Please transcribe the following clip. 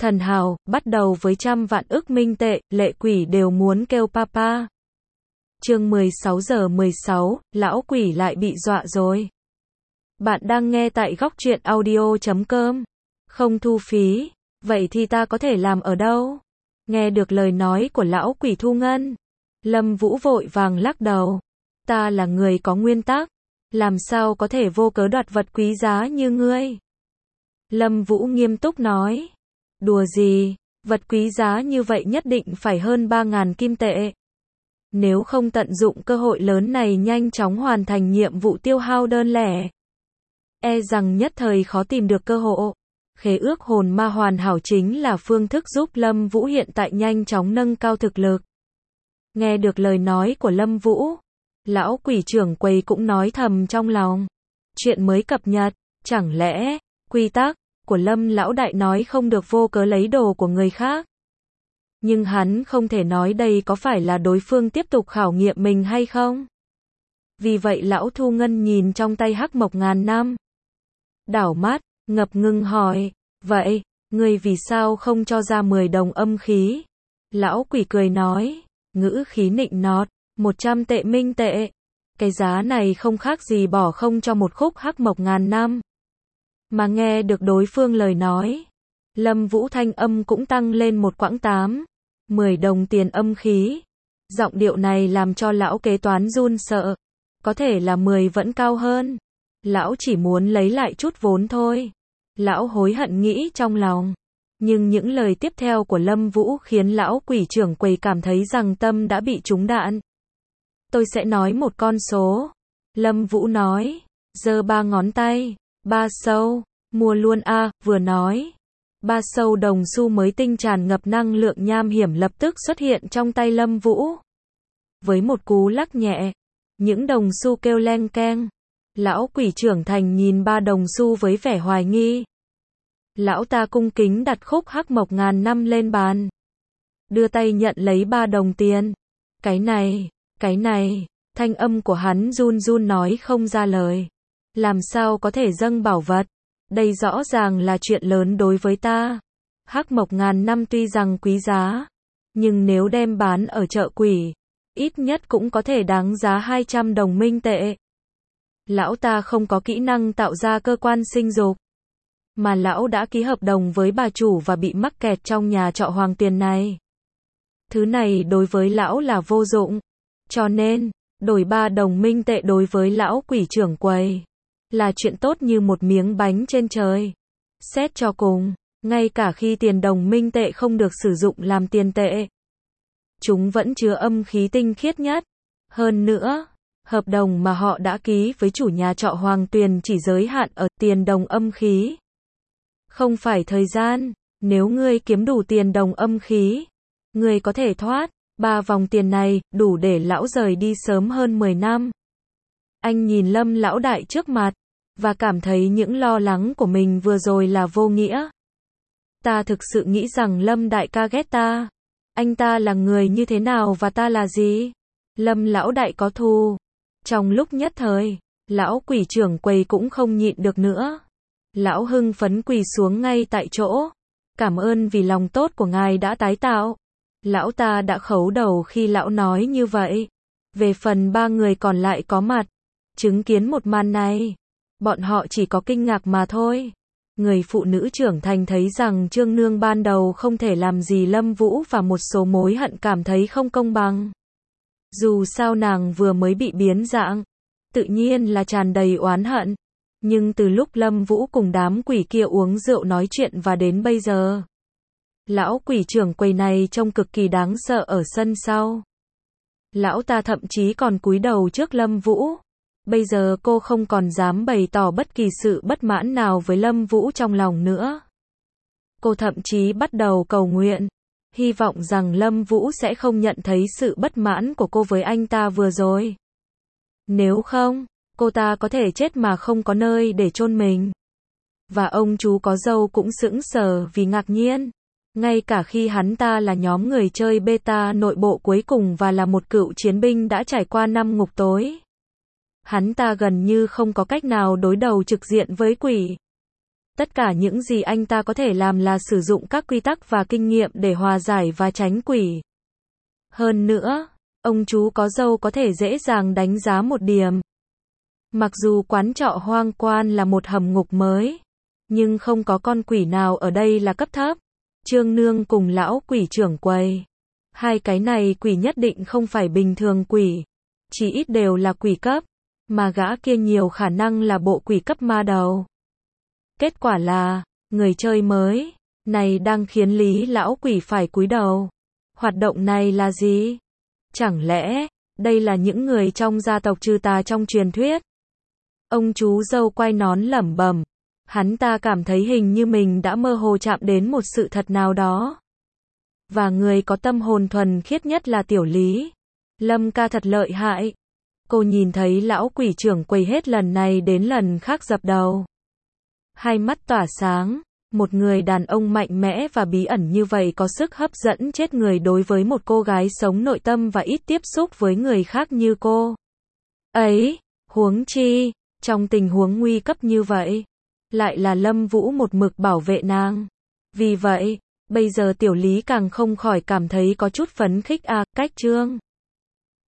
Thần hào, bắt đầu với trăm vạn ức minh tệ, lệ quỷ đều muốn kêu papa. Chương 16 giờ 16, lão quỷ lại bị dọa rồi. Bạn đang nghe tại góc truyện audio.com. Không thu phí. Vậy thì ta có thể làm ở đâu? Nghe được lời nói của lão quỷ Thu Ngân, Lâm Vũ vội vàng lắc đầu. Ta là người có nguyên tắc, làm sao có thể vô cớ đoạt vật quý giá như ngươi? Lâm Vũ nghiêm túc nói. Đùa gì, vật quý giá như vậy nhất định phải hơn 3.000 kim tệ. Nếu không tận dụng cơ hội lớn này nhanh chóng hoàn thành nhiệm vụ tiêu hao đơn lẻ, e rằng nhất thời khó tìm được cơ hội. Khế ước hồn ma hoàn hảo chính là phương thức giúp Lâm Vũ hiện tại nhanh chóng nâng cao thực lực. Nghe được lời nói của Lâm Vũ, lão quỷ trưởng quầy cũng nói thầm trong lòng. Chuyện mới cập nhật, chẳng lẽ, quy tắc của Lâm lão đại nói không được vô cớ lấy đồ của người khác. Nhưng hắn không thể nói đây có phải là đối phương tiếp tục khảo nghiệm mình hay không. Vì vậy lão Thu Ngân nhìn trong tay hắc mộc ngàn năm, đảo mắt, ngập ngừng hỏi, vậy, ngươi vì sao không cho ra 10 đồng âm khí? Lão quỷ cười nói, ngữ khí nịnh nọt, 100 tệ minh tệ. Cái giá này không khác gì bỏ không cho một khúc hắc mộc ngàn năm. Mà nghe được đối phương lời nói, Lâm Vũ thanh âm cũng tăng lên một quãng 10 đồng tiền âm khí. Giọng điệu này làm cho lão kế toán run sợ. Có thể là 10 vẫn cao hơn. Lão chỉ muốn lấy lại chút vốn thôi. Lão hối hận nghĩ trong lòng. Nhưng những lời tiếp theo của Lâm Vũ khiến lão quỷ trưởng quầy cảm thấy rằng tâm đã bị trúng đạn. Tôi sẽ nói một con số. Lâm Vũ nói, giơ 3 ngón tay, 3 sâu, mua luôn a. Vừa nói, 3 sâu đồng xu mới tinh tràn ngập năng lượng nham hiểm lập tức xuất hiện trong tay Lâm Vũ. Với một cú lắc nhẹ, những đồng xu kêu leng keng. Lão quỷ trưởng thành nhìn 3 đồng xu với vẻ hoài nghi. Lão ta cung kính đặt khúc hắc mộc ngàn năm lên bàn, đưa tay nhận lấy 3 đồng tiền. Cái này, thanh âm của hắn run run nói không ra lời. Làm sao có thể dâng bảo vật? Đây rõ ràng là chuyện lớn đối với ta. Hắc mộc ngàn năm tuy rằng quý giá, nhưng nếu đem bán ở chợ quỷ, ít nhất cũng có thể đáng giá 200 đồng minh tệ. Lão ta không có kỹ năng tạo ra cơ quan sinh dục, mà lão đã ký hợp đồng với bà chủ và bị mắc kẹt trong nhà trọ Hoàng Tuyền này. Thứ này đối với lão là vô dụng, cho nên, đổi 3 đồng minh tệ đối với lão quỷ trưởng quầy là chuyện tốt như một miếng bánh trên trời. Xét cho cùng, ngay cả khi tiền đồng minh tệ không được sử dụng làm tiền tệ, chúng vẫn chứa âm khí tinh khiết nhất. Hơn nữa, hợp đồng mà họ đã ký với chủ nhà trọ Hoàng Tuyền chỉ giới hạn ở tiền đồng âm khí, không phải thời gian. Nếu ngươi kiếm đủ tiền đồng âm khí, ngươi có thể thoát 3 vòng tiền này, đủ để lão rời đi sớm hơn 10 năm. Anh nhìn Lâm lão đại trước mặt, và cảm thấy những lo lắng của mình vừa rồi là vô nghĩa. Ta thực sự nghĩ rằng Lâm đại ca ghét ta. Anh ta là người như thế nào và ta là gì? Lâm lão đại có thù. Trong lúc nhất thời, lão quỷ trưởng quầy cũng không nhịn được nữa. Lão hưng phấn quỳ xuống ngay tại chỗ. Cảm ơn vì lòng tốt của ngài đã tái tạo. Lão ta đã khấu đầu khi lão nói như vậy. Về phần 3 người còn lại có mặt, chứng kiến một màn này, bọn họ chỉ có kinh ngạc mà thôi. Người phụ nữ trưởng thành thấy rằng Trương Nương ban đầu không thể làm gì Lâm Vũ và một số mối hận cảm thấy không công bằng. Dù sao nàng vừa mới bị biến dạng, tự nhiên là tràn đầy oán hận. Nhưng từ lúc Lâm Vũ cùng đám quỷ kia uống rượu nói chuyện và đến bây giờ, lão quỷ trưởng quầy này trông cực kỳ đáng sợ ở sân sau. Lão ta thậm chí còn cúi đầu trước Lâm Vũ. Bây giờ cô không còn dám bày tỏ bất kỳ sự bất mãn nào với Lâm Vũ trong lòng nữa. Cô thậm chí bắt đầu cầu nguyện, hy vọng rằng Lâm Vũ sẽ không nhận thấy sự bất mãn của cô với anh ta vừa rồi. Nếu không, cô ta có thể chết mà không có nơi để chôn mình. Và ông chú có dâu cũng sững sờ vì ngạc nhiên. Ngay cả khi hắn ta là nhóm người chơi beta nội bộ cuối cùng và là một cựu chiến binh đã trải qua 5 ngục tối, hắn ta gần như không có cách nào đối đầu trực diện với quỷ. Tất cả những gì anh ta có thể làm là sử dụng các quy tắc và kinh nghiệm để hòa giải và tránh quỷ. Hơn nữa, ông chú có râu có thể dễ dàng đánh giá một điểm. Mặc dù quán trọ hoang quan là một hầm ngục mới, nhưng không có con quỷ nào ở đây là cấp thấp. Trương Nương cùng lão quỷ trưởng quầy. Hai cái này quỷ nhất định không phải bình thường quỷ. Chỉ ít đều là quỷ cấp. Mà gã kia nhiều khả năng là bộ quỷ cấp ma đầu. Kết quả là, người chơi mới này đang khiến Lý lão quỷ phải cúi đầu. Hoạt động này là gì? Chẳng lẽ, đây là những người trong gia tộc trừ tà trong truyền thuyết? Ông chú râu quay nón lẩm bẩm. Hắn ta cảm thấy hình như mình đã mơ hồ chạm đến một sự thật nào đó. Và người có tâm hồn thuần khiết nhất là Tiểu Lý. Lâm ca thật lợi hại. Cô nhìn thấy lão quỷ trưởng quầy hết lần này đến lần khác dập đầu. Hai mắt tỏa sáng. Một người đàn ông mạnh mẽ và bí ẩn như vậy có sức hấp dẫn chết người đối với một cô gái sống nội tâm và ít tiếp xúc với người khác như cô. Ấy, huống chi, trong tình huống nguy cấp như vậy, lại là Lâm Vũ một mực bảo vệ nàng. Vì vậy, bây giờ Tiểu Lý càng không khỏi cảm thấy có chút phấn khích cách Trương